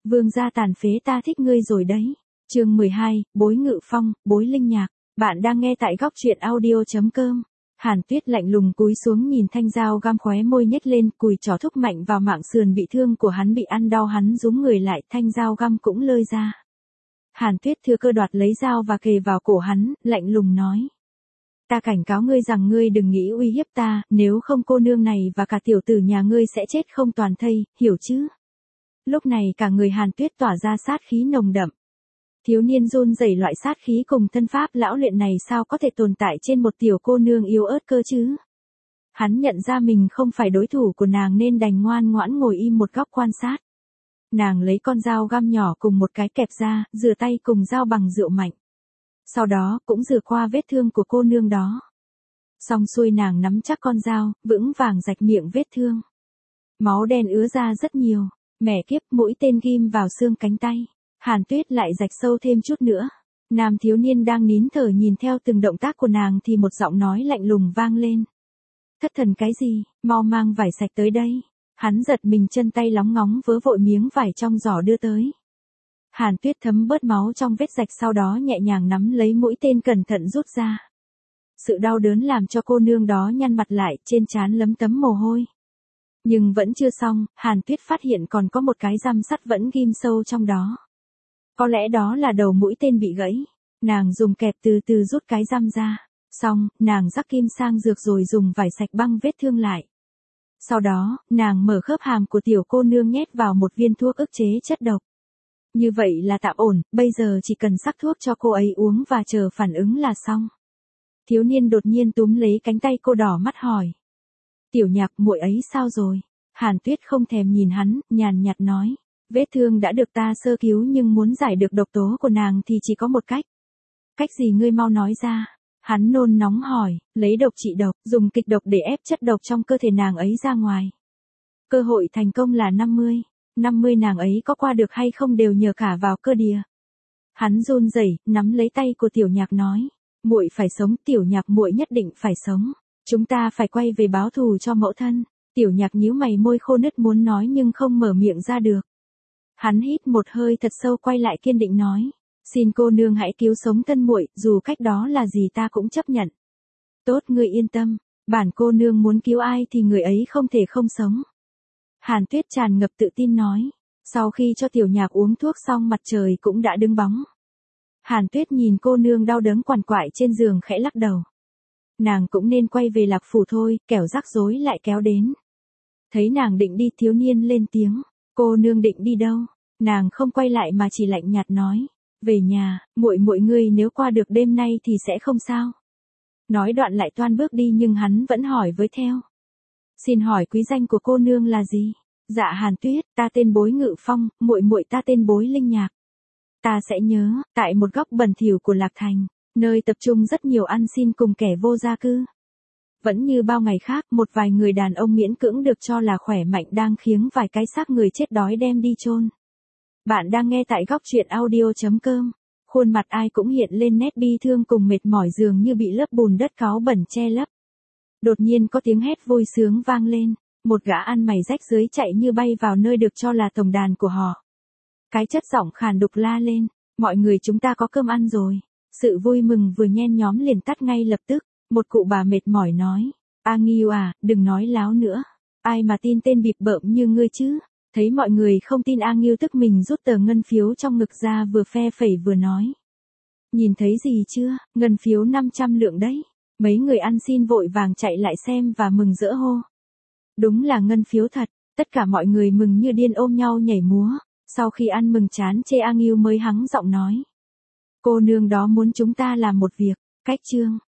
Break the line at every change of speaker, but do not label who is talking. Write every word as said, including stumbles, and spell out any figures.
Vương gia tàn phế ta thích ngươi rồi đấy. Chương mười hai, Bối Ngự Phong, Bối Linh Nhạc. Bạn đang nghe tại góc truyện audio chấm com. Hàn Tuyết lạnh lùng cúi xuống nhìn thanh dao găm khóe môi nhếch lên, cùi trỏ thúc mạnh vào mạng sườn bị thương của hắn, bị ăn đau hắn rúm người lại, thanh dao găm cũng lơi ra. Hàn Tuyết thừa cơ đoạt lấy dao và kề vào cổ hắn, lạnh lùng nói. Ta cảnh cáo ngươi rằng ngươi đừng nghĩ uy hiếp ta, nếu không cô nương này và cả tiểu tử nhà ngươi sẽ chết không toàn thây, hiểu chứ? Lúc này cả người Hàn Tuyết tỏa ra sát khí nồng đậm. Thiếu niên run rẩy, loại sát khí cùng thân pháp lão luyện này sao có thể tồn tại trên một tiểu cô nương yếu ớt cơ chứ? Hắn nhận ra mình không phải đối thủ của nàng nên đành ngoan ngoãn ngồi im một góc quan sát. Nàng lấy con dao găm nhỏ cùng một cái kẹp ra, rửa tay cùng dao bằng rượu mạnh. Sau đó cũng rửa qua vết thương của cô nương đó. Xong xuôi nàng nắm chắc con dao, vững vàng rạch miệng vết thương. Máu đen ứa ra rất nhiều. Mẹ kiếp, mũi tên ghim vào xương cánh tay. Hàn Tuyết lại rạch sâu thêm chút nữa. Nam thiếu niên đang nín thở nhìn theo từng động tác của nàng thì một giọng nói lạnh lùng vang lên. Thất thần cái gì, mau mang vải sạch tới đây. Hắn giật mình, chân tay lóng ngóng vớ vội miếng vải trong giỏ đưa tới. Hàn Tuyết thấm bớt máu trong vết rạch, sau đó nhẹ nhàng nắm lấy mũi tên cẩn thận rút ra. Sự đau đớn làm cho cô nương đó nhăn mặt lại, trên trán lấm tấm mồ hôi. Nhưng vẫn chưa xong, Hàn Tuyết phát hiện còn có một cái răm sắt vẫn ghim sâu trong đó. Có lẽ đó là đầu mũi tên bị gãy. Nàng dùng kẹp từ từ rút cái răm ra. Xong, nàng rắc kim sang dược rồi dùng vải sạch băng vết thương lại. Sau đó, nàng mở khớp hàm của tiểu cô nương nhét vào một viên thuốc ức chế chất độc. Như vậy là tạm ổn, bây giờ chỉ cần sắc thuốc cho cô ấy uống và chờ phản ứng là xong. Thiếu niên đột nhiên túm lấy cánh tay cô, đỏ mắt hỏi. Tiểu Nhạc, muội ấy sao rồi? Hàn Tuyết không thèm nhìn hắn, nhàn nhạt nói. Vết thương đã được ta sơ cứu nhưng muốn giải được độc tố của nàng thì chỉ có một cách. Cách gì ngươi mau nói ra. Hắn nôn nóng hỏi, lấy độc trị độc, dùng kịch độc để ép chất độc trong cơ thể nàng ấy ra ngoài. Cơ hội thành công là năm mươi. năm mươi nàng ấy có qua được hay không đều nhờ cả vào cơ địa. Hắn run rẩy, nắm lấy tay của Tiểu Nhạc nói. Muội phải sống, Tiểu Nhạc, muội nhất định phải sống. Chúng ta phải quay về báo thù cho mẫu thân. Tiểu Nhạc nhíu mày, môi khô nứt muốn nói nhưng không mở miệng ra được. Hắn hít một hơi thật sâu, quay lại kiên định nói. Xin cô nương hãy cứu sống thân muội, dù cách đó là gì ta cũng chấp nhận. Tốt, ngươi yên tâm. Bản cô nương muốn cứu ai thì người ấy không thể không sống. Hàn Tuyết tràn ngập tự tin nói. Sau khi cho Tiểu Nhạc uống thuốc xong, mặt trời cũng đã đứng bóng. Hàn Tuyết nhìn cô nương đau đớn quằn quại trên giường khẽ lắc đầu. Nàng cũng nên quay về Lạc Phủ thôi, kẻo rắc rối lại kéo đến. Thấy nàng định đi, thiếu niên lên tiếng. Cô nương định đi đâu? Nàng không quay lại mà chỉ lạnh nhạt nói. Về nhà, muội muội ngươi nếu qua được đêm nay thì sẽ không sao. Nói đoạn lại toan bước đi nhưng hắn vẫn hỏi với theo. Xin hỏi quý danh của cô nương là gì? Dạ Hàn Tuyết, ta tên Bối Ngự Phong, muội muội ta tên Bối Linh Nhạc. Ta sẽ nhớ, tại một góc bẩn thỉu của Lạc Thành, nơi tập trung rất nhiều ăn xin cùng kẻ vô gia cư. Vẫn như bao ngày khác, một vài người đàn ông miễn cưỡng được cho là khỏe mạnh đang khiêng vài cái xác người chết đói đem đi chôn. Bạn đang nghe tại góc truyện audio chấm com. Khuôn mặt ai cũng hiện lên nét bi thương cùng mệt mỏi, dường như bị lớp bùn đất cáu bẩn che lấp. Đột nhiên có tiếng hét vui sướng vang lên, một gã ăn mày rách rưới chạy như bay vào nơi được cho là tổng đàn của họ. Cái chất giọng khàn đục la lên, mọi người, chúng ta có cơm ăn rồi. Sự vui mừng vừa nhen nhóm liền tắt ngay lập tức. Một cụ bà mệt mỏi nói. A Nghiêu à, đừng nói láo nữa. Ai mà tin tên bịp bợm như ngươi chứ? Thấy mọi người không tin, A Nghiêu tức mình rút tờ ngân phiếu trong ngực ra, vừa phe phẩy vừa nói. Nhìn thấy gì chưa, ngân phiếu năm trăm lượng đấy. Mấy người ăn xin vội vàng chạy lại xem và mừng rỡ hô. Đúng là ngân phiếu thật. Tất cả mọi người mừng như điên ôm nhau nhảy múa. Sau khi ăn mừng chán chê, A Nghiêu mới hắng giọng nói. Cô nương đó muốn chúng ta làm một việc. Cách chương.